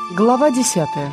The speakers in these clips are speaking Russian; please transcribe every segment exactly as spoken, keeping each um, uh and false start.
Глава десятая.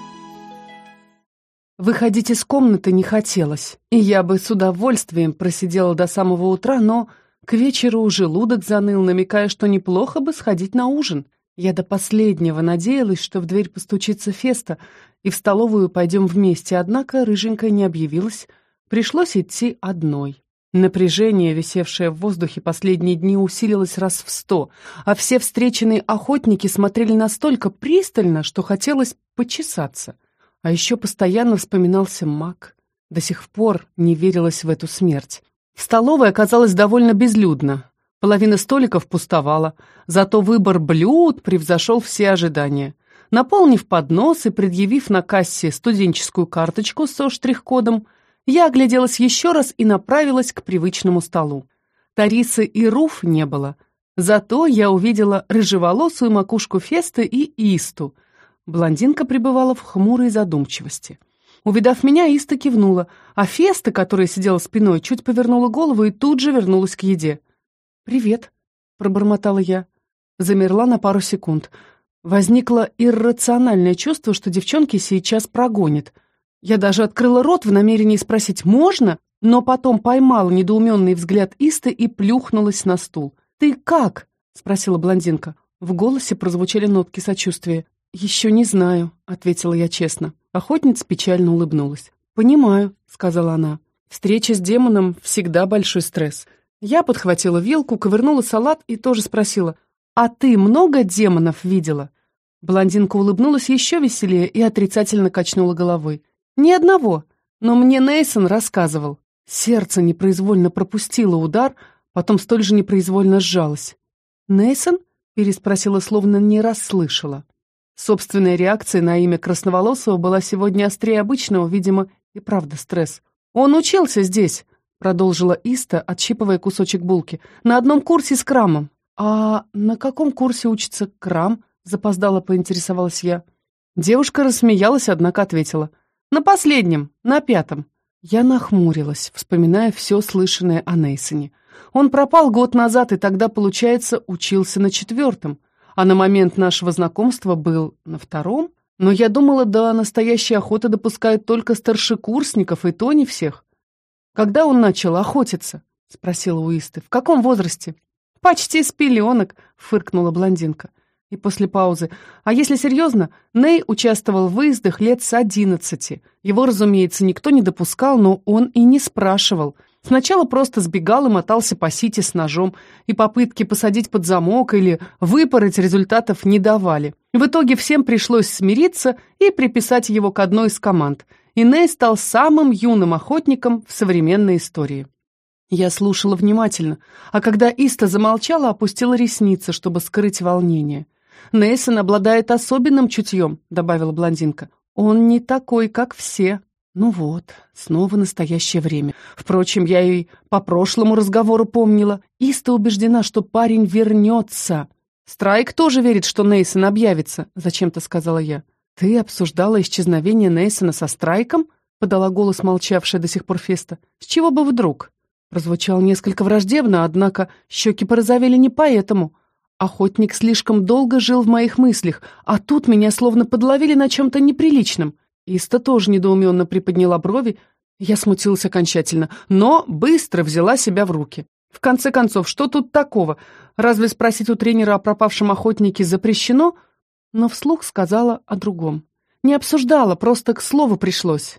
Выходить из комнаты не хотелось, и я бы с удовольствием просидела до самого утра, но к вечеру желудок заныл, намекая, что неплохо бы сходить на ужин. Я до последнего надеялась, что в дверь постучится Феста, и в столовую пойдем вместе, однако рыженькая не объявилась. Пришлось идти одной. Напряжение, висевшее в воздухе последние дни, усилилось раз в сто, а все встреченные охотники смотрели настолько пристально, что хотелось почесаться. А еще постоянно вспоминался Мак. До сих пор не верилось в эту смерть. В столовой оказалось довольно безлюдно. Половина столиков пустовала, зато выбор блюд превзошел все ожидания. Наполнив поднос и предъявив на кассе студенческую карточку со штрих-кодом, я огляделась еще раз и направилась к привычному столу. Тарисы и Руф не было. Зато я увидела рыжеволосую макушку Фесты и Исту. Блондинка пребывала в хмурой задумчивости. Увидав меня, Иста кивнула, а Феста, которая сидела спиной, чуть повернула голову и тут же вернулась к еде. «Привет», — пробормотала я. Замерла на пару секунд. Возникло иррациональное чувство, что девчонки сейчас прогонят. Я даже открыла рот в намерении спросить «можно?», но потом поймала недоуменный взгляд Исты и плюхнулась на стул. «Ты как?» — спросила блондинка. В голосе прозвучали нотки сочувствия. «Еще не знаю», — ответила я честно. Охотница печально улыбнулась. «Понимаю», — сказала она. «Встреча с демоном всегда большой стресс». Я подхватила вилку, ковырнула салат и тоже спросила: «А ты много демонов видела?» Блондинка улыбнулась еще веселее и отрицательно качнула головой. «Ни одного, но мне Нейсон рассказывал». Сердце непроизвольно пропустило удар, потом столь же непроизвольно сжалось. «Нейсон?» — переспросила, словно не расслышала. Собственная реакция на имя Красноволосого была сегодня острее обычного, видимо, и правда стресс. «Он учился здесь», — продолжила Иста, отщипывая кусочек булки, «на одном курсе с Крамом». «А на каком курсе учится Крам?» — запоздало поинтересовалась я. Девушка рассмеялась, однако ответила: «На последнем, на пятом». Я нахмурилась, вспоминая все слышанное о Нейсоне. Он пропал год назад, и тогда, получается, учился на четвертом, а на момент нашего знакомства был на втором. Но я думала, да, настоящая охота допускает только старшекурсников, и то не всех. «Когда он начал охотиться?» — спросила у Исты. «В каком возрасте?» «Почти с пеленок», — фыркнула блондинка. И после паузы: «А если серьезно, Ней участвовал в выездах лет с одиннадцати. Его, разумеется, никто не допускал, но он и не спрашивал. Сначала просто сбегал и мотался по сити с ножом, и попытки посадить под замок или выпороть результатов не давали. В итоге всем пришлось смириться и приписать его к одной из команд, и Ней стал самым юным охотником в современной истории». Я слушала внимательно, а когда Иста замолчала, опустила ресницы, чтобы скрыть волнение. «Нейсон обладает особенным чутьем», — добавила блондинка. «Он не такой, как все». Ну вот, снова настоящее время. Впрочем, я и по прошлому разговору помнила. Иста убеждена, что парень вернется. «Страйк тоже верит, что Нейсон объявится», — зачем-то сказала я. «Ты обсуждала исчезновение Нейсона со Страйком?» — подала голос молчавшая до сих пор Феста. «С чего бы вдруг?» Прозвучал несколько враждебно, однако щеки порозовели не поэтому. Охотник слишком долго жил в моих мыслях, а тут меня словно подловили на чем-то неприличном. Иста тоже недоуменно приподняла брови. Я смутилась окончательно, но быстро взяла себя в руки. В конце концов, что тут такого? Разве спросить у тренера о пропавшем охотнике запрещено? Но вслух сказала о другом. Не обсуждала, просто к слову пришлось.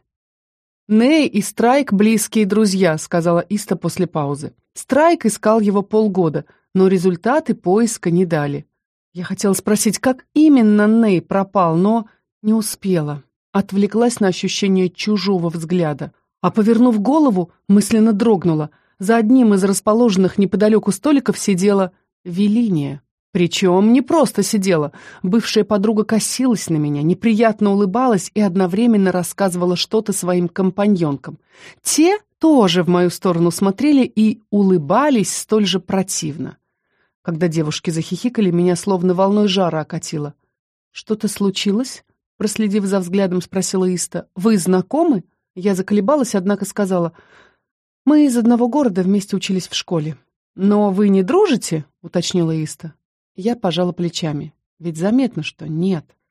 «Ней и Страйк — близкие друзья», — сказала Иста после паузы. Страйк искал его полгода, но результаты поиска не дали. Я хотела спросить, как именно Ней пропал, но не успела. Отвлеклась на ощущение чужого взгляда, а, повернув голову, мысленно дрогнула. За одним из расположенных неподалеку столиков сидела Велиния. Причем не просто сидела. Бывшая подруга косилась на меня, неприятно улыбалась и одновременно рассказывала что-то своим компаньонкам. Те тоже в мою сторону смотрели и улыбались столь же противно. Когда девушки захихикали, меня словно волной жара окатило. «Что-то случилось?» — проследив за взглядом, спросила Иста. «Вы знакомы?» Я заколебалась, однако сказала: «Мы из одного города, вместе учились в школе». «Но вы не дружите?» — уточнила Иста. Я пожала плечами. Ведь заметно, что нет.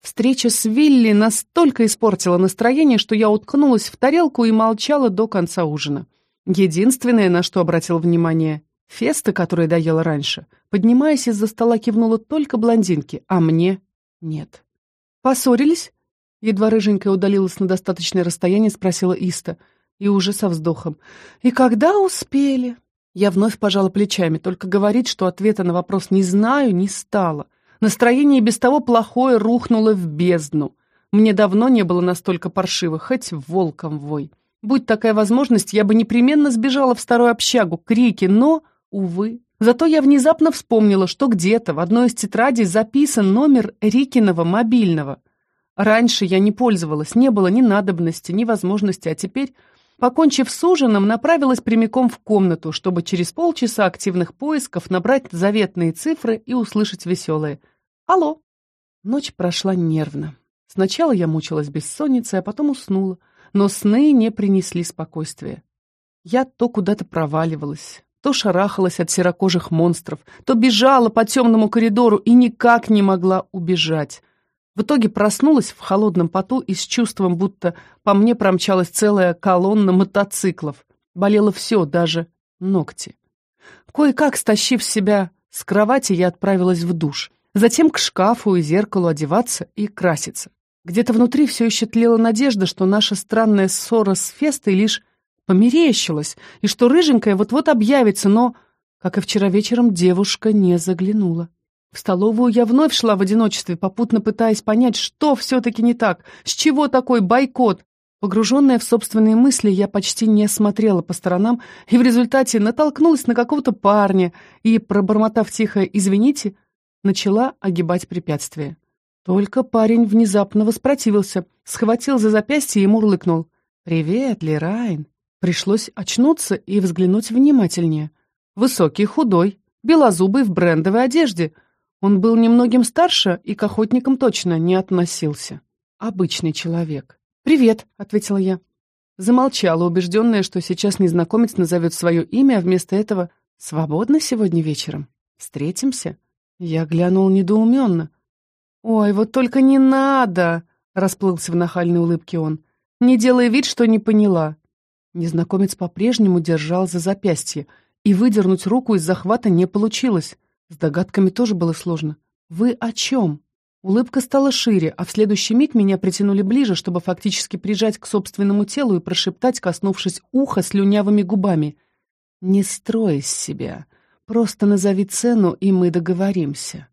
Встреча с Вилли настолько испортила настроение, что я уткнулась в тарелку и молчала до конца ужина. Единственное, на что обратила внимание, Феста, которую доела раньше, поднимаясь из-за стола, кивнула только блондинке, а мне нет. «Поссорились?» Едва рыженькая удалилась на достаточное расстояние, спросила Иста, и уже со вздохом. «И когда успели?» Я вновь пожала плечами, только говорить, что ответа на вопрос «не знаю» не стало. Настроение без того плохое рухнуло в бездну. Мне давно не было настолько паршиво, хоть волком вой. Будь такая возможность, я бы непременно сбежала в старую общагу к Рике, но, увы. Зато я внезапно вспомнила, что где-то в одной из тетрадей записан номер Рикиного мобильного. Раньше я не пользовалась, не было ни надобности, ни возможности, а теперь, покончив с ужином, направилась прямиком в комнату, чтобы через полчаса активных поисков набрать заветные цифры и услышать веселые «Алло». Ночь прошла нервно. Сначала я мучилась бессонницей, а потом уснула, но сны не принесли спокойствия. Я то куда-то проваливалась, то шарахалась от серокожих монстров, то бежала по темному коридору и никак не могла убежать. В итоге проснулась в холодном поту и с чувством, будто по мне промчалась целая колонна мотоциклов. Болело все, даже ногти. Кое-как, стащив себя с кровати, я отправилась в душ. Затем к шкафу и зеркалу одеваться и краситься. Где-то внутри все еще тлела надежда, что наша странная ссора с Фестой лишь померещилась, и что рыженькая вот-вот объявится, но, как и вчера вечером, девушка не заглянула. В столовую я вновь шла в одиночестве, попутно пытаясь понять, что все-таки не так, с чего такой бойкот. Погруженная в собственные мысли, я почти не смотрела по сторонам и в результате натолкнулась на какого-то парня и, пробормотав тихо «извините», начала огибать препятствие. Только парень внезапно воспротивился, схватил за запястье и мурлыкнул. «Привет, Лерайн». Пришлось очнуться и взглянуть внимательнее. Высокий, худой, белозубый в брендовой одежде. Он был немногим старше и к охотникам точно не относился. Обычный человек. «Привет», — ответила я. Замолчала, убежденная, что сейчас незнакомец назовет свое имя, а вместо этого «свободно сегодня вечером? Встретимся?» Я глянул недоуменно. «Ой, вот только не надо!» — расплылся в нахальной улыбке он. «Не делай вид, что не поняла». Незнакомец по-прежнему держал за запястье, и выдернуть руку из захвата не получилось. С догадками тоже было сложно. «Вы о чем?» Улыбка стала шире, а в следующий миг меня притянули ближе, чтобы фактически прижать к собственному телу и прошептать, коснувшись уха слюнявыми губами. «Не строй из себя. Просто назови цену, и мы договоримся».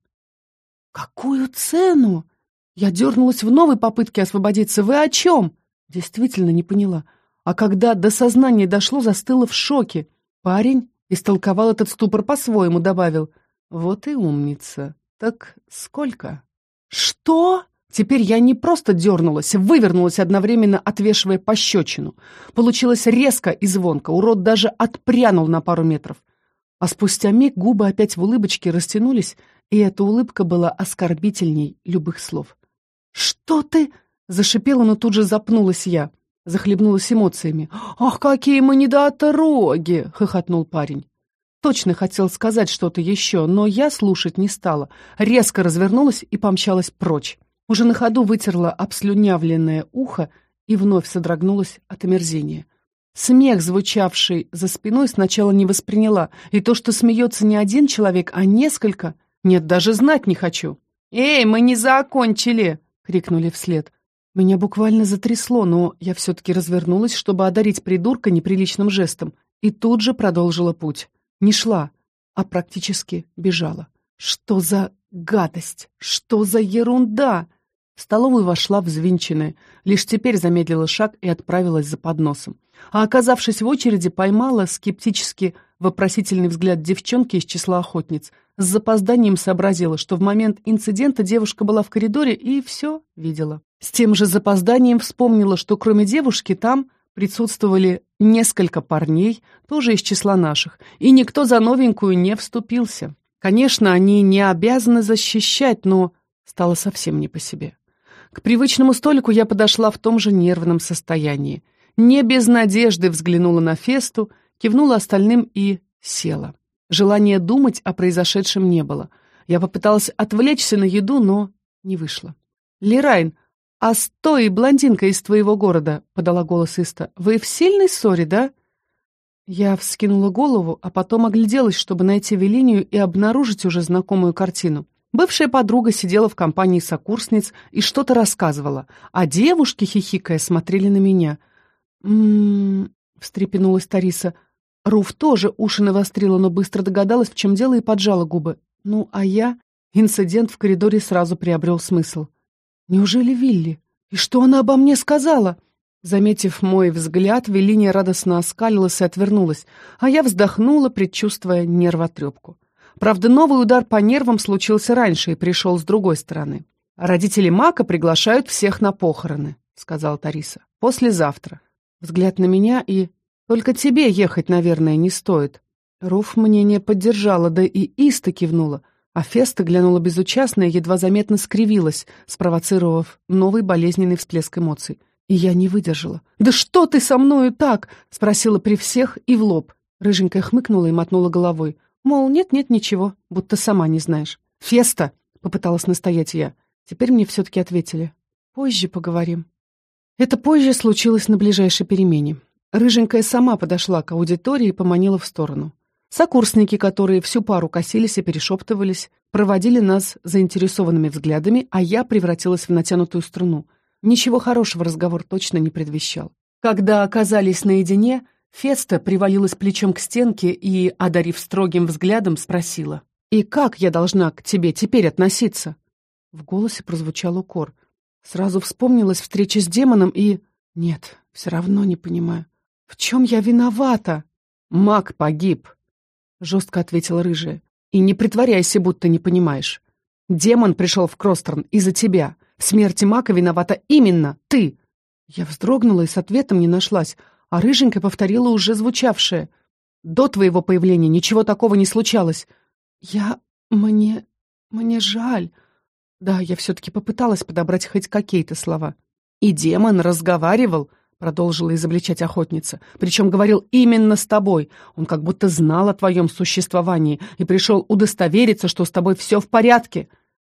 «Какую цену?» Я дернулась в новой попытке освободиться. «Вы о чем?» Действительно не поняла. А когда до сознания дошло, застыла в шоке. Парень истолковал этот ступор по-своему, добавил. «Вот и умница. Так сколько?» «Что?» Теперь я не просто дернулась, вывернулась одновременно, отвешивая пощечину. Получилось резко и звонко, урод даже отпрянул на пару метров. А спустя миг губы опять в улыбочке растянулись, и эта улыбка была оскорбительней любых слов. «Что ты?» — зашипела, но тут же запнулась я, захлебнулась эмоциями. «Ах, какие мы недотроги!» — хохотнул парень. Точно хотел сказать что-то еще, но я слушать не стала, резко развернулась и помчалась прочь. Уже на ходу вытерла обслюнявленное ухо и вновь содрогнулась от омерзения. Смех, звучавший за спиной, сначала не восприняла, и то, что смеется не один человек, а несколько, нет, даже знать не хочу. «Эй, мы не закончили!» — крикнули вслед. Меня буквально затрясло, но я все-таки развернулась, чтобы одарить придурка неприличным жестом, и тут же продолжила путь. Не шла, а практически бежала. Что за гадость? Что за ерунда? В столовую вошла взвинченная, лишь теперь замедлила шаг и отправилась за подносом. А оказавшись в очереди, поймала скептически вопросительный взгляд девчонки из числа охотниц. С запозданием сообразила, что в момент инцидента девушка была в коридоре и все видела. С тем же запозданием вспомнила, что кроме девушки там присутствовали несколько парней, тоже из числа наших, и никто за новенькую не вступился. Конечно, они не обязаны защищать, но стало совсем не по себе. К привычному столику я подошла в том же нервном состоянии. Не без надежды взглянула на Фесту, кивнула остальным и села. Желания думать о произошедшем не было. Я попыталась отвлечься на еду, но не вышло. Лерайн, а с той блондинкой из твоего города, — подала голос Иста, — вы в сильной ссоре, да? Я вскинула голову, а потом огляделась, чтобы найти Велинию и обнаружить уже знакомую картину. Бывшая подруга сидела в компании сокурсниц и что-то рассказывала, а девушки, хихикая, смотрели на меня. «М-м-м», встрепенулась Тариса. Руф тоже уши навострила, но быстро догадалась, в чем дело, и поджала губы. Ну, а я... Инцидент в коридоре сразу приобрел смысл. Неужели Вилли? И что она обо мне сказала? Заметив мой взгляд, Велиния радостно оскалилась и отвернулась, а я вздохнула, предчувствуя нервотрепку. Правда, новый удар по нервам случился раньше и пришел с другой стороны. «Родители Мака приглашают всех на похороны», — сказала Тариса. «Послезавтра». Взгляд на меня и... «Только тебе ехать, наверное, не стоит». Руф мнение поддержала, да и Иста кивнула, а Феста глянула безучастно и едва заметно скривилась, спровоцировав новый болезненный всплеск эмоций. И я не выдержала. «Да что ты со мною так?» — спросила при всех и в лоб. Рыженькая хмыкнула и мотнула головой. Мол, нет-нет, ничего, будто сама не знаешь. «Феста!» — попыталась настоять я. Теперь мне все-таки ответили. «Позже поговорим». Это позже случилось на ближайшей перемене. Рыженькая сама подошла к аудитории и поманила в сторону. Сокурсники, которые всю пару косились и перешептывались, проводили нас заинтересованными взглядами, а я превратилась в натянутую струну. Ничего хорошего разговор точно не предвещал. Когда оказались наедине, Феста привалилась плечом к стенке и, одарив строгим взглядом, спросила: «И как я должна к тебе теперь относиться?» В голосе прозвучал укор. Сразу вспомнилась встреча с демоном и... Нет, все равно не понимаю. В чем я виновата? «Маг погиб», — жестко ответила рыжая. «И не притворяйся, будто не понимаешь. Демон пришел в Кростерн из-за тебя. В смерти Мака виновата именно ты!» Я вздрогнула и с ответом не нашлась, а рыженькая повторила уже звучавшее. «До твоего появления ничего такого не случалось». «Я... мне... мне жаль...» Да, я все-таки попыталась подобрать хоть какие-то слова. «И демон разговаривал», — продолжила изобличать охотница. «Причем говорил именно с тобой. Он как будто знал о твоем существовании и пришел удостовериться, что с тобой все в порядке».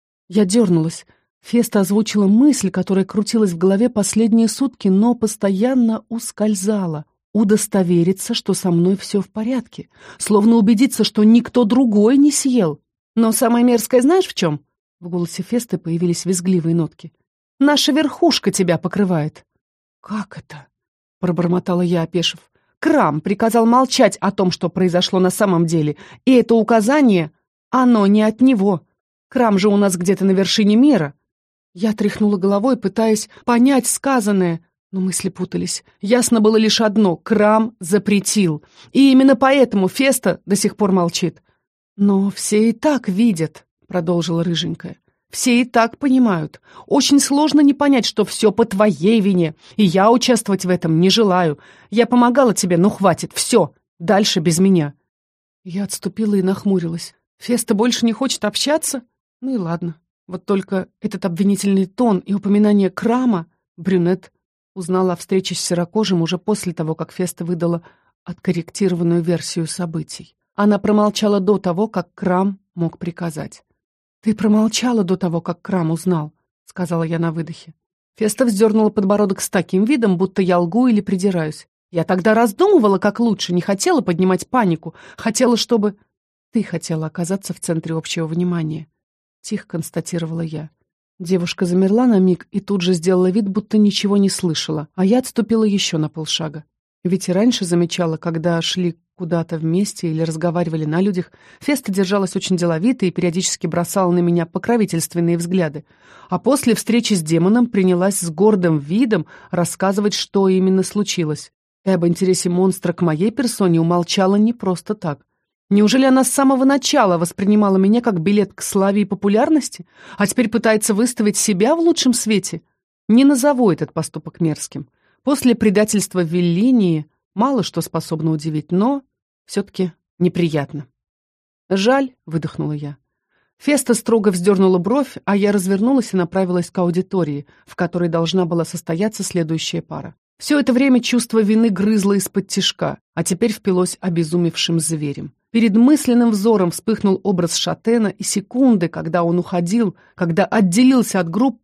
Я дернулась. Феста озвучила мысль, которая крутилась в голове последние сутки, но постоянно ускользала. Удостовериться, что со мной все в порядке. Словно убедиться, что никто другой не съел. Но самое мерзкое знаешь в чем? В голосе Фесты появились визгливые нотки. «Наша верхушка тебя покрывает». «Как это?» — пробормотала я, опешив. «Крам приказал молчать о том, что произошло на самом деле, и это указание, оно не от него. Крам же у нас где-то на вершине мира». Я тряхнула головой, пытаясь понять сказанное, но мысли путались. Ясно было лишь одно — Крам запретил, и именно поэтому Феста до сих пор молчит. «Но все и так видят», — продолжила рыженькая. «Все и так понимают. Очень сложно не понять, что все по твоей вине, и я участвовать в этом не желаю. Я помогала тебе, но хватит, все, дальше без меня». Я отступила и нахмурилась. Феста больше не хочет общаться? Ну и ладно. Вот только этот обвинительный тон и упоминание Крама брюнет узнала о встрече с серокожим уже после того, как Феста выдала откорректированную версию событий. Она промолчала до того, как Крам мог приказать. «Ты промолчала до того, как Крам узнал», — сказала я на выдохе. Феста вздернула подбородок с таким видом, будто я лгу или придираюсь. «Я тогда раздумывала, как лучше, не хотела поднимать панику. Хотела, чтобы...» «Ты хотела оказаться в центре общего внимания», — тихо констатировала я. Девушка замерла на миг и тут же сделала вид, будто ничего не слышала, а я отступила еще на полшага. Ведь и раньше замечала, когда шли куда-то вместе или разговаривали на людях, Феста держалась очень деловито и периодически бросала на меня покровительственные взгляды. А после встречи с демоном принялась с гордым видом рассказывать, что именно случилось. И об интересе монстра к моей персоне умолчала не просто так. Неужели она с самого начала воспринимала меня как билет к славе и популярности, а теперь пытается выставить себя в лучшем свете? Не назову этот поступок мерзким. После предательства Веллинии мало что способно удивить, но все-таки неприятно. «Жаль», — выдохнула я. Феста строго вздернула бровь, а я развернулась и направилась к аудитории, в которой должна была состояться следующая пара. Все это время чувство вины грызло из-под тишка, а теперь впилось обезумевшим зверем. Перед мысленным взором вспыхнул образ Шатена, и секунды, когда он уходил, когда отделился от группы,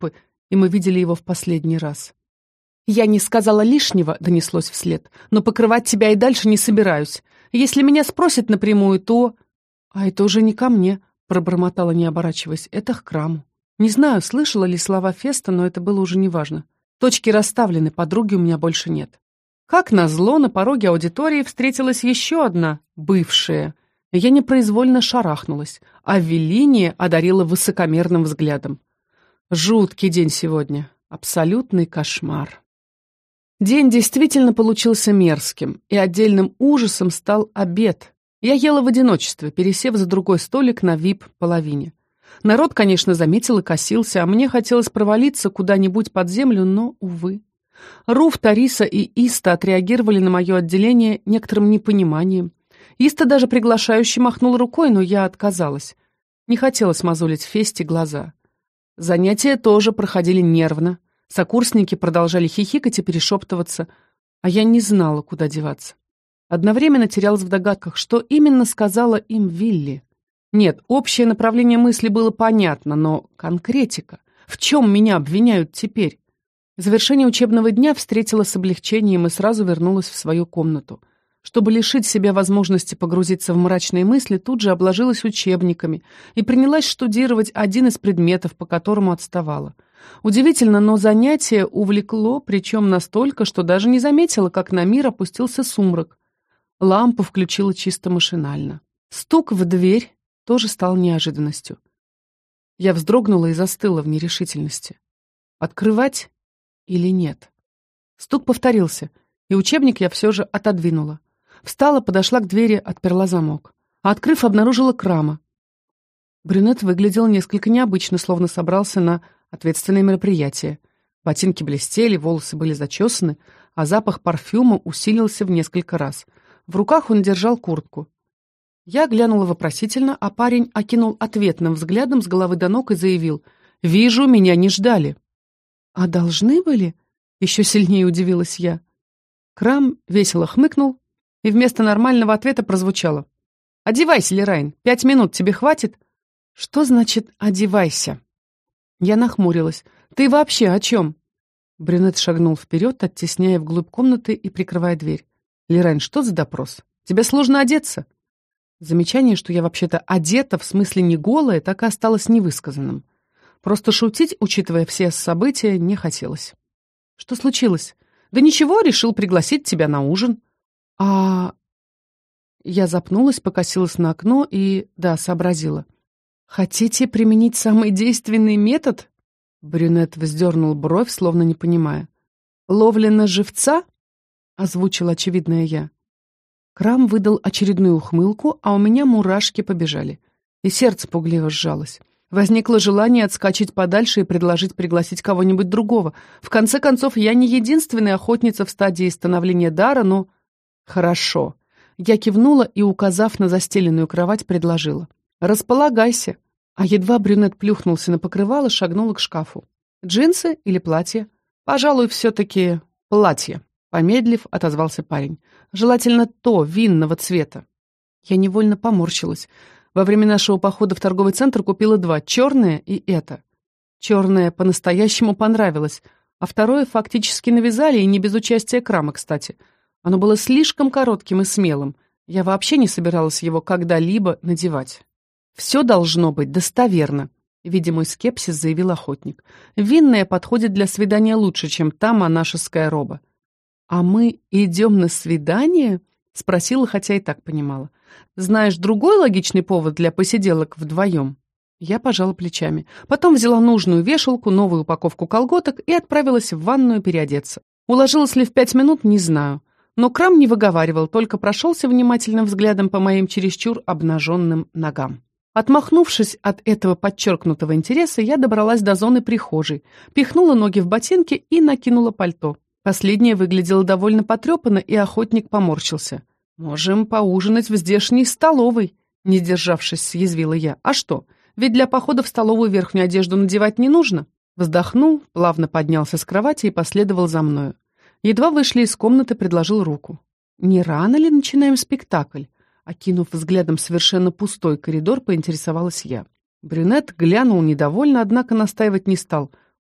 и мы видели его в последний раз. «Я не сказала лишнего», — донеслось вслед, «но покрывать тебя и дальше не собираюсь. Если меня спросят напрямую, то...» «А это уже не ко мне», — пробормотала, не оборачиваясь, «это к Краму». Не знаю, слышала ли слова Феста, но это было уже неважно. Точки расставлены, подруги у меня больше нет. Как назло, на пороге аудитории встретилась еще одна, бывшая. Я непроизвольно шарахнулась, а Велиния одарила высокомерным взглядом. Жуткий день сегодня. Абсолютный кошмар. День действительно получился мерзким, и отдельным ужасом стал обед. Я ела в одиночестве, пересев за другой столик на ви ай пи-половине. Народ, конечно, заметил и косился, а мне хотелось провалиться куда-нибудь под землю, но, увы. Руф, Тариса и Иста отреагировали на мое отделение некоторым непониманием. Иста даже приглашающе махнул рукой, но я отказалась. Не хотелось мозолить Фесте глаза. Занятия тоже проходили нервно. Сокурсники продолжали хихикать и перешептываться, а я не знала, куда деваться. Одновременно терялась в догадках, что именно сказала им Вилли. Нет, общее направление мысли было понятно, но конкретика. В чем меня обвиняют теперь? Завершение учебного дня встретила с облегчением и сразу вернулась в свою комнату. Чтобы лишить себя возможности погрузиться в мрачные мысли, тут же обложилась учебниками и принялась штудировать один из предметов, по которому отставала. Удивительно, но занятие увлекло, причем настолько, что даже не заметила, как на мир опустился сумрак. Лампу включила чисто машинально. Стук в дверь тоже стал неожиданностью. Я вздрогнула и застыла в нерешительности. Открывать или нет? Стук повторился, и учебник я все же отодвинула. Встала, подошла к двери, отперла замок. А открыв, обнаружила Крама. Брюнет выглядел несколько необычно, словно собрался на ответственное мероприятие. Ботинки блестели, волосы были зачесаны, а запах парфюма усилился в несколько раз. В руках он держал куртку. Я глянула вопросительно, а парень окинул ответным взглядом с головы до ног и заявил: «Вижу, меня не ждали». «А должны были?» — еще сильнее удивилась я. Крам весело хмыкнул, и вместо нормального ответа прозвучало: «Одевайся, Лерайн, пять минут тебе хватит?» «Что значит «одевайся»?» Я нахмурилась. «Ты вообще о чем?» Брюнет шагнул вперед, оттесняя вглубь комнаты и прикрывая дверь. «Лерайн, что за допрос? Тебе сложно одеться?» Замечание, что я вообще-то одета, в смысле не голая, так и осталось невысказанным. Просто шутить, учитывая все события, не хотелось. «Что случилось?» «Да ничего, решил пригласить тебя на ужин». «А...» Я запнулась, покосилась на окно и, да, сообразила. «Хотите применить самый действенный метод?» Брюнет вздернул бровь, словно не понимая. «Ловля на живца?» — озвучила очевидное я. Крам выдал очередную ухмылку, а у меня мурашки побежали. И сердце пугливо сжалось. Возникло желание отскочить подальше и предложить пригласить кого-нибудь другого. В конце концов, я не единственная охотница в стадии становления дара, но... Хорошо. Я кивнула и, указав на застеленную кровать, предложила: «Располагайся». А едва брюнет плюхнулся на покрывало, шагнула к шкафу. «Джинсы или платье?» «Пожалуй, все-таки платье», — помедлив, отозвался парень. «Желательно то, винного цвета». Я невольно поморщилась. Во время нашего похода в торговый центр купила два — черное и это. Черное по-настоящему понравилось, а второе фактически навязали, и не без участия Крама, кстати. Оно было слишком коротким и смелым. Я вообще не собиралась его когда-либо надевать. «Все должно быть достоверно», — видя мой скепсис, заявил охотник. «Винное подходит для свидания лучше, чем та монашеская роба». «А мы идем на свидание?» — спросила, хотя и так понимала. «Знаешь другой логичный повод для посиделок вдвоем?» Я пожала плечами. Потом взяла нужную вешалку, новую упаковку колготок и отправилась в ванную переодеться. Уложилась ли в пять минут, не знаю. Но Крам не выговаривал, только прошелся внимательным взглядом по моим чересчур обнаженным ногам. Отмахнувшись от этого подчеркнутого интереса, я добралась до зоны прихожей, пихнула ноги в ботинки и накинула пальто. Последнее выглядело довольно потрепанно, и охотник поморщился. «Можем поужинать в здешней столовой», — не сдержавшись, съязвила я. «А что, ведь для похода в столовую верхнюю одежду надевать не нужно?» Вздохнул, плавно поднялся с кровати и последовал за мною. Едва вышли из комнаты, предложил руку. «Не рано ли начинаем спектакль?» Окинув взглядом совершенно пустой коридор, поинтересовалась я. Брюнет глянул недовольно, однако настаивать не стал.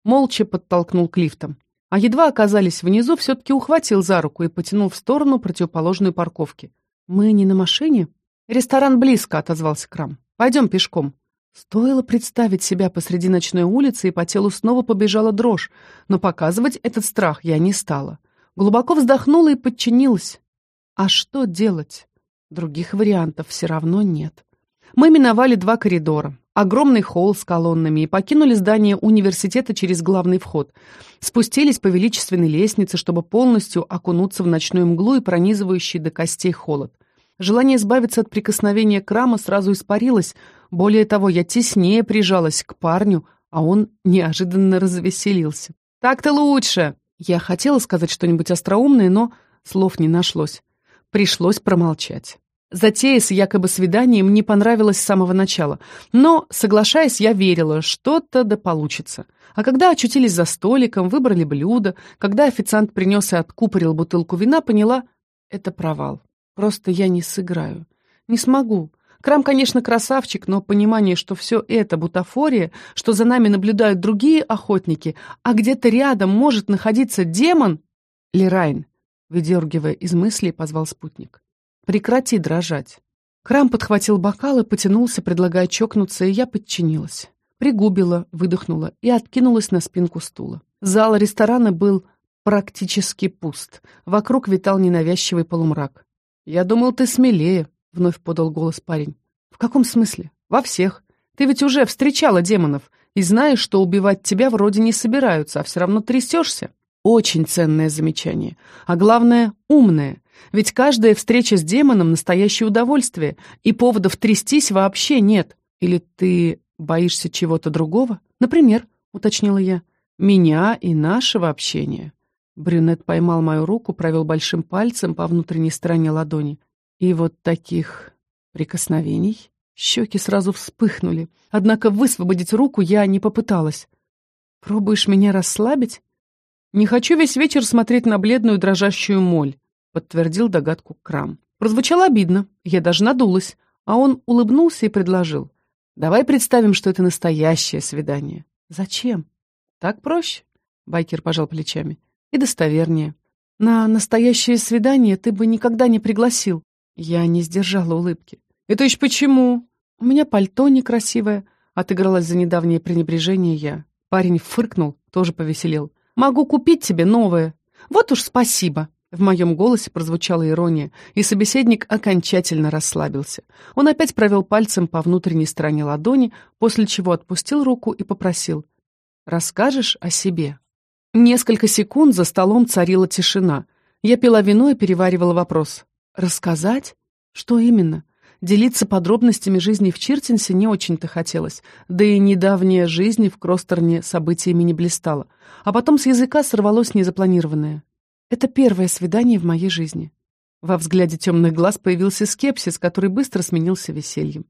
молча подтолкнул к лифтам. А едва оказались внизу, все-таки ухватил за руку и потянул в сторону противоположной парковки. «Мы не на машине?» «Ресторан близко», — отозвался Крам. «Пойдем пешком». Стоило представить себя посреди ночной улицы, и по телу снова побежала дрожь, но показывать этот страх я не стала. Глубоко вздохнула и подчинилась. А что делать? Других вариантов все равно нет. Мы миновали два коридора, огромный холл с колоннами и покинули здание университета через главный вход. Спустились по величественной лестнице, чтобы полностью окунуться в ночную мглу и пронизывающий до костей холод. Желание избавиться от прикосновения Крама сразу испарилось. Более того, я теснее прижалась к парню, а он неожиданно развеселился. «Так-то лучше!» Я хотела сказать что-нибудь остроумное, но слов не нашлось. Пришлось промолчать. Затея с якобы свиданием не понравилась с самого начала, но, соглашаясь, я верила, что-то да получится. А когда очутились за столиком, выбрали блюдо, когда официант принес и откупорил бутылку вина, поняла — это провал. Просто я не сыграю. Не смогу. Крам, конечно, красавчик, но понимание, что все это бутафория, что за нами наблюдают другие охотники, а где-то рядом может находиться демон... Лерайн, выдергивая из мыслей, позвал спутник. Прекрати дрожать. Крам подхватил бокал и потянулся, предлагая чокнуться, и я подчинилась. Пригубила, выдохнула и откинулась на спинку стула. Зал ресторана был практически пуст. Вокруг витал ненавязчивый полумрак. «Я думал, ты смелее», — вновь подал голос парень. «В каком смысле? Во всех. Ты ведь уже встречала демонов и знаешь, что убивать тебя вроде не собираются, а все равно трясешься». Очень ценное замечание. А главное, умное. Ведь каждая встреча с демоном — настоящее удовольствие, и поводов трястись вообще нет. Или ты боишься чего-то другого? Например, уточнила я, меня и нашего общения. Брюнет поймал мою руку, провел большим пальцем по внутренней стороне ладони. И вот таких прикосновений щеки сразу вспыхнули. Однако высвободить руку я не попыталась. «Пробуешь меня расслабить?» «Не хочу весь вечер смотреть на бледную дрожащую моль», — подтвердил догадку Крам. Прозвучало обидно, я даже надулась, а он улыбнулся и предложил. «Давай представим, что это настоящее свидание». «Зачем?» «Так проще», — байкер пожал плечами. «И достовернее. На настоящее свидание ты бы никогда не пригласил». Я не сдержала улыбки. «Это еще почему?» «У меня пальто некрасивое», — отыгралась за недавнее пренебрежение я. Парень фыркнул, тоже повеселел. «Могу купить тебе новое». «Вот уж спасибо». В моем голосе прозвучала ирония, и собеседник окончательно расслабился. Он опять провел пальцем по внутренней стороне ладони, после чего отпустил руку и попросил. «Расскажешь о себе?» Несколько секунд за столом царила тишина. Я пила вино и переваривала вопрос. «Рассказать? Что именно?» Делиться подробностями жизни в Чиртенсе не очень-то хотелось, да и недавняя жизнь в Кростерне событиями не блистала. А потом с языка сорвалось незапланированное. Это первое свидание в моей жизни. Во взгляде темных глаз появился скепсис, который быстро сменился весельем.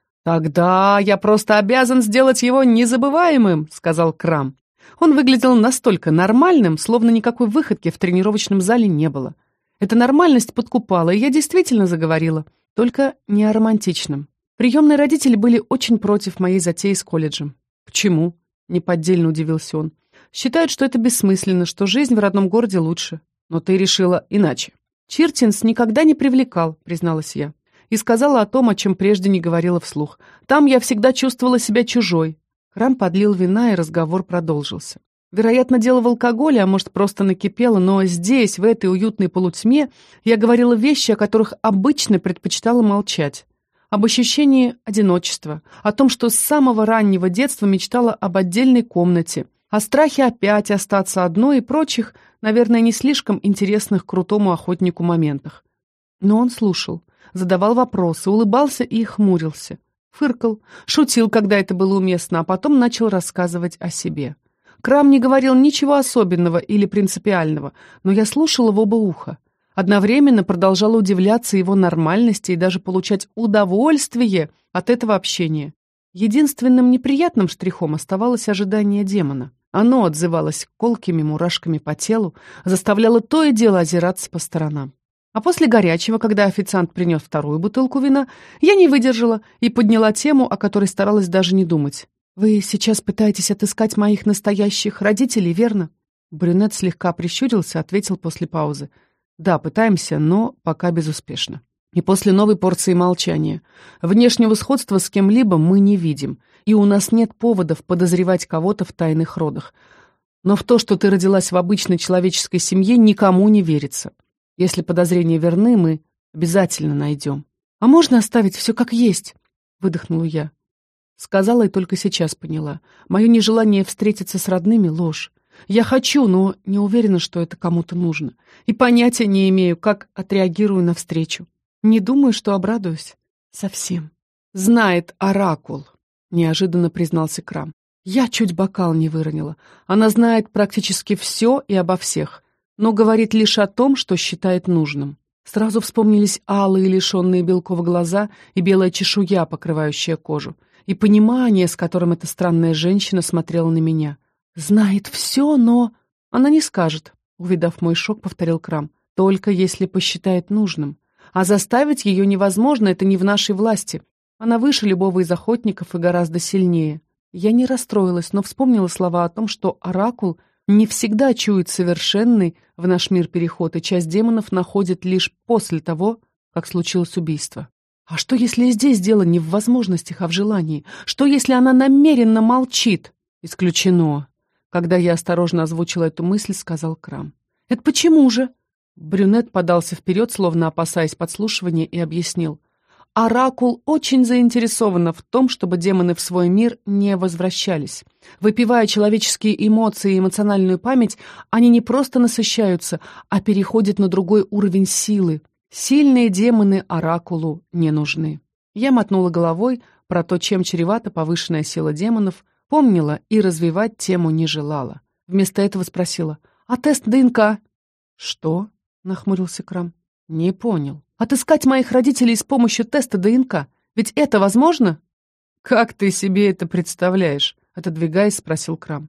«Тогда я просто обязан сделать его незабываемым», — сказал Крам. Он выглядел настолько нормальным, словно никакой выходки в тренировочном зале не было. Эта нормальность подкупала, и я действительно заговорила. Только не о романтичном. Приемные родители были очень против моей затеи с колледжем. «Почему?» — неподдельно удивился он. «Считают, что это бессмысленно, что жизнь в родном городе лучше. Но ты решила иначе». «Чиртенс никогда не привлекал», — призналась я. И сказала о том, о чем прежде не говорила вслух. «Там я всегда чувствовала себя чужой». Крам подлил вина, и разговор продолжился. Вероятно, дело в алкоголе, а может, просто накипело, но здесь, в этой уютной полутьме, я говорила вещи, о которых обычно предпочитала молчать. Об ощущении одиночества, о том, что с самого раннего детства мечтала об отдельной комнате, о страхе опять остаться одной и прочих, наверное, не слишком интересных крутому охотнику моментах. Но он слушал, задавал вопросы, улыбался и хмурился, фыркал, шутил, когда это было уместно, а потом начал рассказывать о себе. Крам не говорил ничего особенного или принципиального, но я слушала в оба уха. Одновременно продолжала удивляться его нормальности и даже получать удовольствие от этого общения. Единственным неприятным штрихом оставалось ожидание демона. Оно отзывалось колкими мурашками по телу, заставляло то и дело озираться по сторонам. А после горячего, когда официант принес вторую бутылку вина, я не выдержала и подняла тему, о которой старалась даже не думать. «Вы сейчас пытаетесь отыскать моих настоящих родителей, верно?» Брюнет слегка прищурился, ответил после паузы. «Да, пытаемся, но пока безуспешно». И после новой порции молчания. Внешнего сходства с кем-либо мы не видим, и у нас нет поводов подозревать кого-то в тайных родах. Но в то, что ты родилась в обычной человеческой семье, никому не верится. Если подозрения верны, мы обязательно найдем. «А можно оставить все как есть?» — выдохнула я. Сказала и только сейчас поняла. Мое нежелание встретиться с родными — ложь. Я хочу, но не уверена, что это кому-то нужно. И понятия не имею, как отреагирую на встречу. Не думаю, что обрадуюсь. Совсем. «Знает оракул», — неожиданно признался Крам. Я чуть бокал не выронила. Она знает практически все и обо всех, но говорит лишь о том, что считает нужным. Сразу вспомнились алые, лишенные белков глаза и белая чешуя, покрывающая кожу, и понимание, с которым эта странная женщина смотрела на меня. «Знает все, но...» «Она не скажет», — увидав мой шок, повторил Крам. «Только если посчитает нужным. А заставить ее невозможно, это не в нашей власти. Она выше любого из охотников и гораздо сильнее». Я не расстроилась, но вспомнила слова о том, что оракул не всегда чует совершенный в наш мир переход, и часть демонов находит лишь после того, как случилось убийство. А что, если и здесь дело не в возможностях, а в желании? Что, если она намеренно молчит? Исключено. Когда я осторожно озвучила эту мысль, сказал Крам. «Это почему же?» Брюнет подался вперед, словно опасаясь подслушивания, и объяснил. Оракул очень заинтересована в том, чтобы демоны в свой мир не возвращались. Выпивая человеческие эмоции и эмоциональную память, они не просто насыщаются, а переходят на другой уровень силы. Сильные демоны оракулу не нужны. Я мотнула головой про то, чем чревата повышенная сила демонов, помнила и развивать тему не желала. Вместо этого спросила: «А тест ДНК?» «Что?» — нахмурился Крам. «Не понял». «Отыскать моих родителей с помощью теста ДНК. Ведь это возможно?» «Как ты себе это представляешь?» — отодвигаясь, спросил Крам.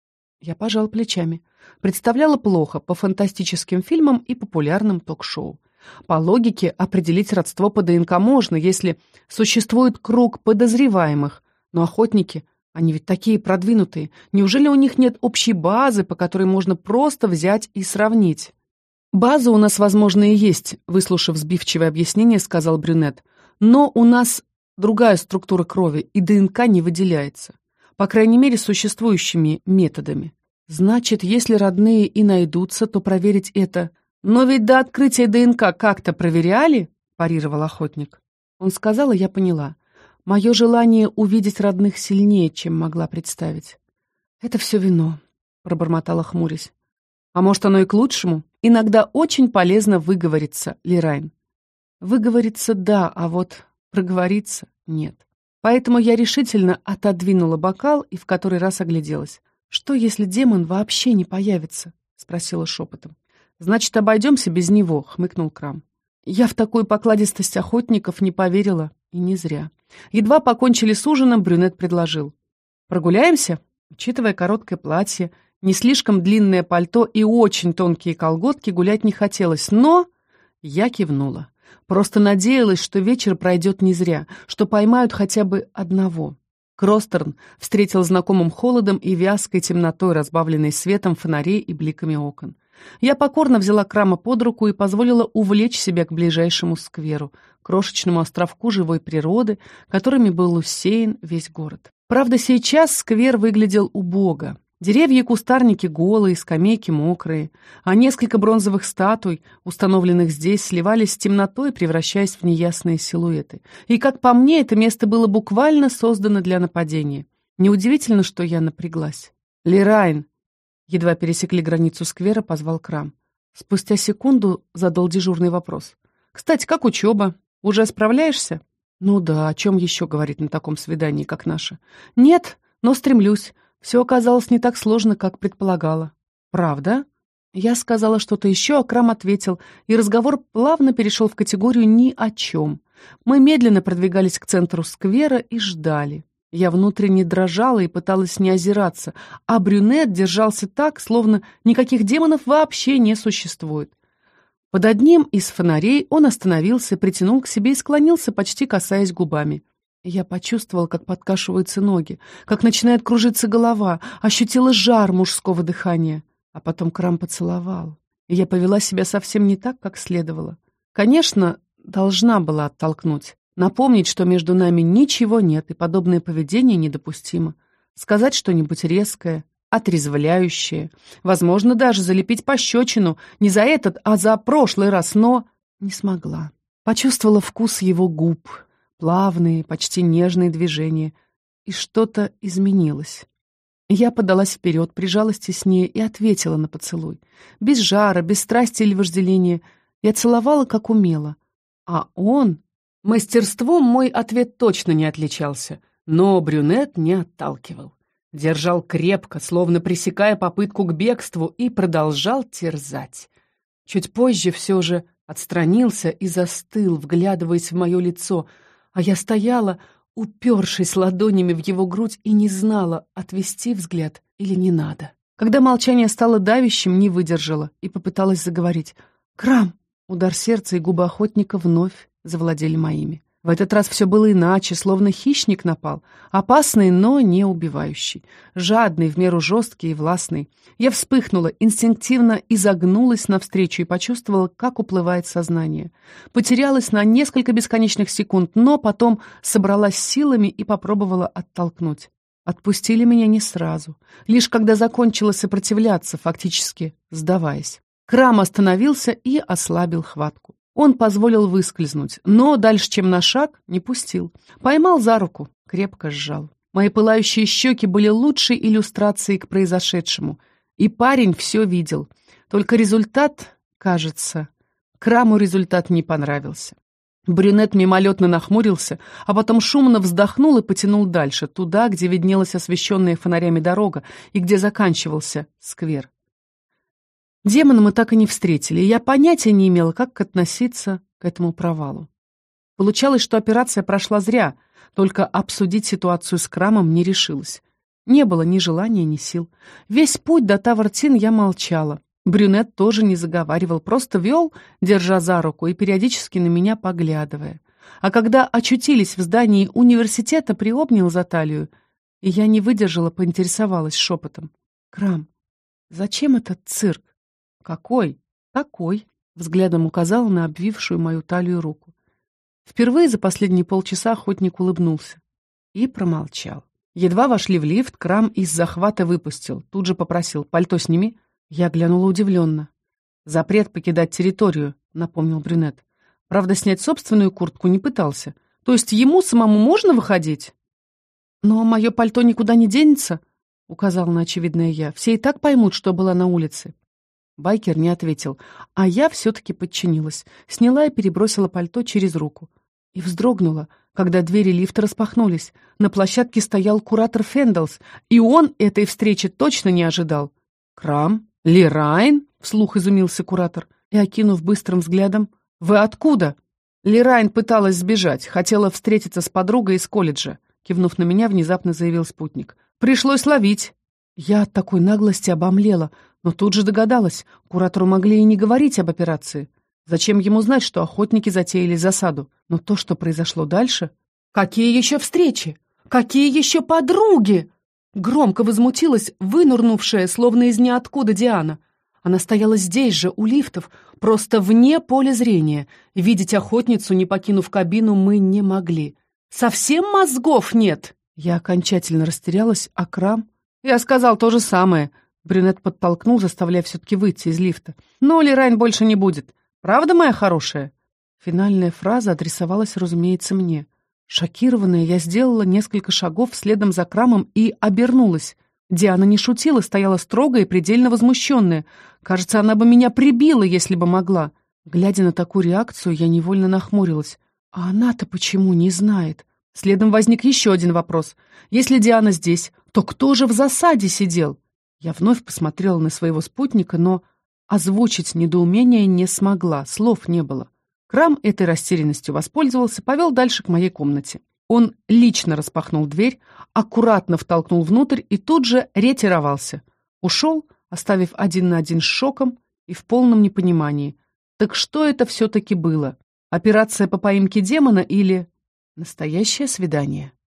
Я пожал плечами. Представляла плохо по фантастическим фильмам и популярным ток-шоу. По логике, определить родство по ДНК можно, если существует круг подозреваемых. Но охотники, они ведь такие продвинутые. Неужели у них нет общей базы, по которой можно просто взять и сравнить? «База у нас, возможно, и есть», — выслушав сбивчивое объяснение, сказал Брюнет. «Но у нас другая структура крови, и ДНК не выделяется. По крайней мере, существующими методами. Значит, если родные и найдутся, то проверить это...» «Но ведь до открытия ДНК как-то проверяли?» — парировал охотник. Он сказал, и я поняла. Мое желание увидеть родных сильнее, чем могла представить. «Это все вино», — пробормотала, хмурясь. «А может, оно и к лучшему? Иногда очень полезно выговориться, Лирайн». «Выговориться — да, а вот проговориться — нет». Поэтому я решительно отодвинула бокал и в который раз огляделась. «Что, если демон вообще не появится?» — спросила шепотом. «Значит, обойдемся без него», — хмыкнул Крам. Я в такую покладистость охотников не поверила, и не зря. Едва покончили с ужином, Брюнет предложил. «Прогуляемся?» Учитывая короткое платье, не слишком длинное пальто и очень тонкие колготки, гулять не хотелось, но... Я кивнула. Просто надеялась, что вечер пройдет не зря, что поймают хотя бы одного. Кростерн встретил знакомым холодом и вязкой темнотой, разбавленной светом фонарей и бликами окон. Я покорно взяла Крама под руку и позволила увлечь себя к ближайшему скверу, крошечному островку живой природы, которыми был усеян весь город. Правда, сейчас сквер выглядел убого. Деревья и кустарники голые, скамейки мокрые, а несколько бронзовых статуй, установленных здесь, сливались с темнотой, превращаясь в неясные силуэты. И, как по мне, это место было буквально создано для нападения. Неудивительно, что я напряглась. «Лирайн!» Едва пересекли границу сквера, позвал Крам. Спустя секунду задал дежурный вопрос. «Кстати, как учеба? Уже справляешься?» «Ну да, о чем еще говорить на таком свидании, как наше?» «Нет, но стремлюсь. Все оказалось не так сложно, как предполагала». «Правда?» Я сказала что-то еще, а Крам ответил, и разговор плавно перешел в категорию «ни о чем». Мы медленно продвигались к центру сквера и ждали. Я внутренне дрожала и пыталась не озираться, а Брюнет держался так, словно никаких демонов вообще не существует. Под одним из фонарей он остановился, притянул к себе и склонился, почти касаясь губами. Я почувствовала, как подкашиваются ноги, как начинает кружиться голова, ощутила жар мужского дыхания. А потом Крам поцеловал. И я повела себя совсем не так, как следовало. Конечно, должна была оттолкнуть. Напомнить, что между нами ничего нет, и подобное поведение недопустимо. Сказать что-нибудь резкое, отрезвляющее. Возможно, даже залепить пощечину. Не за этот, а за прошлый раз, но не смогла. Почувствовала вкус его губ. Плавные, почти нежные движения. И что-то изменилось. Я подалась вперед, прижалась теснее и ответила на поцелуй. Без жара, без страсти или вожделения. Я целовала, как умела. А он... Мастерством мой ответ точно не отличался, но брюнет не отталкивал. Держал крепко, словно пресекая попытку к бегству, и продолжал терзать. Чуть позже все же отстранился и застыл, вглядываясь в мое лицо, а я стояла, упершись ладонями в его грудь, и не знала, отвести взгляд или не надо. Когда молчание стало давящим, не выдержала и попыталась заговорить. «Крам!» Удар сердца, и губы охотника вновь завладели моими. В этот раз все было иначе, словно хищник напал. Опасный, но не убивающий. Жадный, в меру жесткий и властный. Я вспыхнула, инстинктивно изогнулась навстречу и почувствовала, как уплывает сознание. Потерялась на несколько бесконечных секунд, но потом собралась силами и попробовала оттолкнуть. Отпустили меня не сразу. Лишь когда закончила сопротивляться, фактически сдаваясь. Крам остановился и ослабил хватку. Он позволил выскользнуть, но дальше, чем на шаг, не пустил. Поймал за руку, крепко сжал. Мои пылающие щеки были лучшей иллюстрацией к произошедшему. И парень все видел. Только результат, кажется, Краму результат не понравился. Брюнет мимолетно нахмурился, а потом шумно вздохнул и потянул дальше, туда, где виднелась освещенная фонарями дорога и где заканчивался сквер. Демона мы так и не встретили, и я понятия не имела, как относиться к этому провалу. Получалось, что операция прошла зря, только обсудить ситуацию с Крамом не решилась. Не было ни желания, ни сил. Весь путь до Тавартин я молчала. Брюнет тоже не заговаривал, просто вел, держа за руку и периодически на меня поглядывая. А когда очутились в здании университета, приобнял за талию, и я не выдержала, поинтересовалась шепотом. «Крам, зачем этот цирк?» «Какой?» «Такой», — взглядом указала на обвившую мою талию руку. Впервые за последние полчаса охотник улыбнулся и промолчал. Едва вошли в лифт, Крам из захвата выпустил. Тут же попросил: «Пальто сними». Я глянула удивленно. «Запрет покидать территорию», — напомнил брюнет. Правда, снять собственную куртку не пытался. То есть ему самому можно выходить? «Но мое пальто никуда не денется», — указала на очевидное я. «Все и так поймут, что была на улице». Байкер не ответил, а я все-таки подчинилась, сняла и перебросила пальто через руку. И вздрогнула, когда двери лифта распахнулись. На площадке стоял куратор Фенделс, и он этой встречи точно не ожидал. «Крам? Лирайн?» — вслух изумился куратор. И, окинув быстрым взглядом: «Вы откуда?» «Лирайн пыталась сбежать, хотела встретиться с подругой из колледжа», — кивнув на меня, внезапно заявил спутник. «Пришлось ловить». Я от такой наглости обомлела, но тут же догадалась, куратору могли и не говорить об операции. Зачем ему знать, что охотники затеяли засаду? Но то, что произошло дальше... «Какие еще встречи? Какие еще подруги?» Громко возмутилась вынурнувшая, словно из ниоткуда, Диана. Она стояла здесь же, у лифтов, просто вне поля зрения. Видеть охотницу, не покинув кабину, мы не могли. «Совсем мозгов нет?» Я окончательно растерялась, а Крам... «Я сказал то же самое». Брюнет подтолкнул, заставляя все-таки выйти из лифта. «Но Лирайн больше не будет. Правда, моя хорошая?» Финальная фраза адресовалась, разумеется, мне. Шокированная, я сделала несколько шагов следом за Крамом и обернулась. Диана не шутила, стояла строгая и предельно возмущенная. Кажется, она бы меня прибила, если бы могла. Глядя на такую реакцию, я невольно нахмурилась. А она-то почему не знает? Следом возник еще один вопрос. Если Диана здесь, то кто же в засаде сидел? Я вновь посмотрела на своего спутника, но озвучить недоумение не смогла, слов не было. Крам этой растерянностью воспользовался, повел дальше к моей комнате. Он лично распахнул дверь, аккуратно втолкнул внутрь и тут же ретировался. Ушел, оставив один на один с шоком и в полном непонимании. Так что это все-таки было? Операция по поимке демона или... Настоящее свидание.